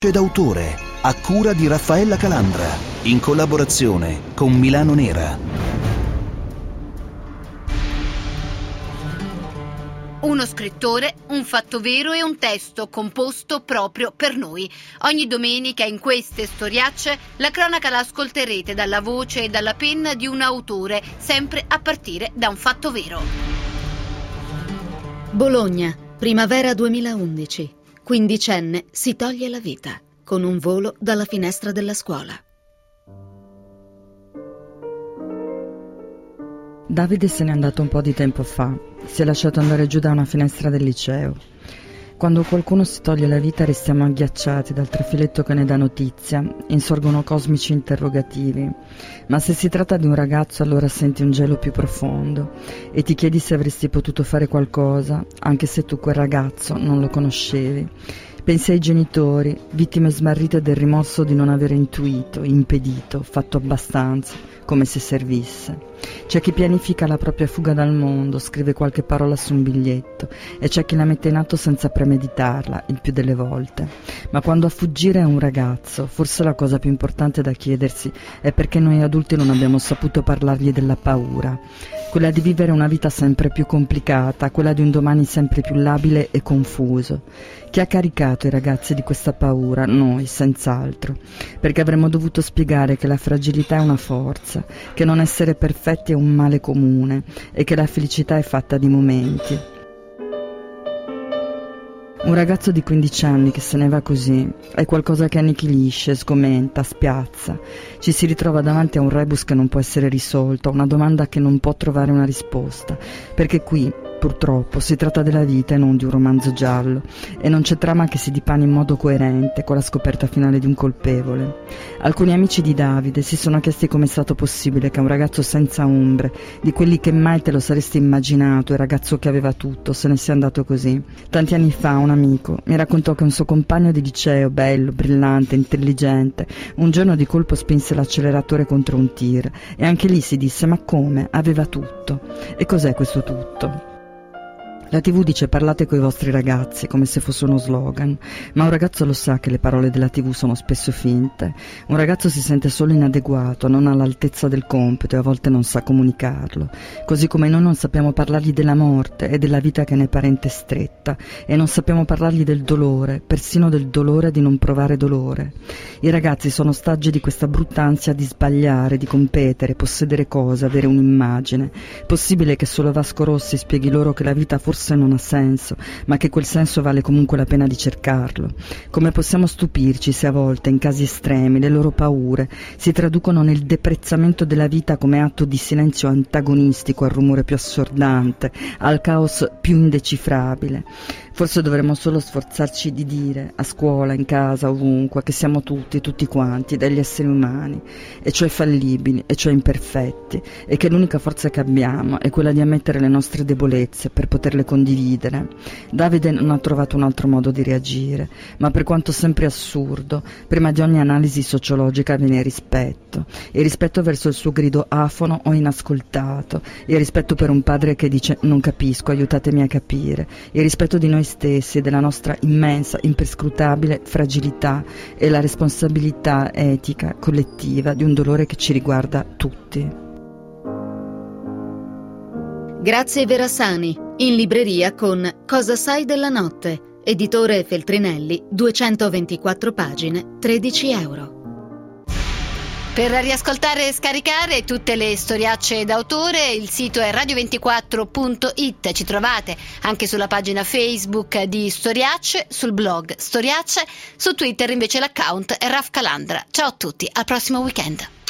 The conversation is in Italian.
d'autore a cura di Raffaella Calandra, in collaborazione con Milano Nera. Uno scrittore, un fatto vero e un testo composto proprio per noi. Ogni domenica in queste storiacce la cronaca la ascolterete dalla voce e dalla penna di un autore, sempre a partire da un fatto vero. Bologna, primavera 2011. Quindicenne si toglie la vita con un volo dalla finestra della scuola. Davide se n'è andato un po' di tempo fa. Si è lasciato andare giù da una finestra del liceo. Quando qualcuno si toglie la vita restiamo agghiacciati dal trafiletto che ne dà notizia, insorgono cosmici interrogativi. Ma se si tratta di un ragazzo allora senti un gelo più profondo e ti chiedi se avresti potuto fare qualcosa, anche se tu quel ragazzo non lo conoscevi. Pensi ai genitori, vittime smarrite del rimorso di non aver intuito, impedito, fatto abbastanza, come se servisse. C'è chi pianifica la propria fuga dal mondo, scrive qualche parola su un biglietto, e c'è chi la mette in atto senza premeditarla, il più delle volte. Ma quando a fuggire è un ragazzo, forse la cosa più importante da chiedersi è perché noi adulti non abbiamo saputo parlargli della paura, quella di vivere una vita sempre più complicata, quella di un domani sempre più labile e confuso. Chi ha caricato i ragazzi di questa paura? Noi, senz'altro, perché avremmo dovuto spiegare che la fragilità è una forza, che non essere perfetti è un male comune e che la felicità è fatta di momenti. Un ragazzo di 15 anni che se ne va così è qualcosa che annichilisce, sgomenta, spiazza. Ci si ritrova davanti a un rebus che non può essere risolto, a una domanda che non può trovare una risposta, perché qui, purtroppo, si tratta della vita e non di un romanzo giallo, e non c'è trama che si dipana in modo coerente con la scoperta finale di un colpevole. Alcuni amici di Davide si sono chiesti come è stato possibile che un ragazzo senza ombre, di quelli che mai te lo saresti immaginato, il ragazzo che aveva tutto, se ne sia andato così. Tanti anni fa un amico mi raccontò che un suo compagno di liceo, bello, brillante, intelligente, un giorno di colpo spinse l'acceleratore contro un tir, e anche lì si disse: ma come? Aveva tutto. E cos'è questo tutto? La TV dice parlate coi vostri ragazzi come se fosse uno slogan, ma un ragazzo lo sa che le parole della TV sono spesso finte. Un ragazzo si sente solo inadeguato, non all'altezza del compito e a volte non sa comunicarlo, così come noi non sappiamo parlargli della morte e della vita che ne è parente stretta, e non sappiamo parlargli del dolore, persino del dolore di non provare dolore. I ragazzi sono ostaggi di questa brutta ansia di sbagliare, di competere, possedere cose, avere un'immagine. Possibile che solo Vasco Rossi spieghi loro che la vita forse non ha senso, ma che quel senso vale comunque la pena di cercarlo? Come possiamo stupirci se a volte, in casi estremi, le loro paure si traducono nel deprezzamento della vita come atto di silenzio antagonistico al rumore più assordante, al caos più indecifrabile? Forse dovremmo solo sforzarci di dire, a scuola, in casa, ovunque, che siamo tutti quanti, degli esseri umani, e cioè fallibili, e cioè imperfetti, e che l'unica forza che abbiamo è quella di ammettere le nostre debolezze per poterle condividere. Davide non ha trovato un altro modo di reagire, ma per quanto sempre assurdo, prima di ogni analisi sociologica viene il rispetto verso il suo grido afono o inascoltato, il rispetto per un padre che dice non capisco, aiutatemi a capire, il rispetto di noi stessi, della nostra immensa, imperscrutabile fragilità e la responsabilità etica collettiva di un dolore che ci riguarda tutti. Grazie Verasani, in libreria con Cosa sai della notte, editore Feltrinelli, 224 pagine, €13. Per riascoltare e scaricare tutte le storiacce d'autore, il sito è radio24.it. Ci trovate anche sulla pagina Facebook di Storiacce, sul blog Storiacce, su Twitter invece l'account è Raf Calandra. Ciao a tutti, al prossimo weekend.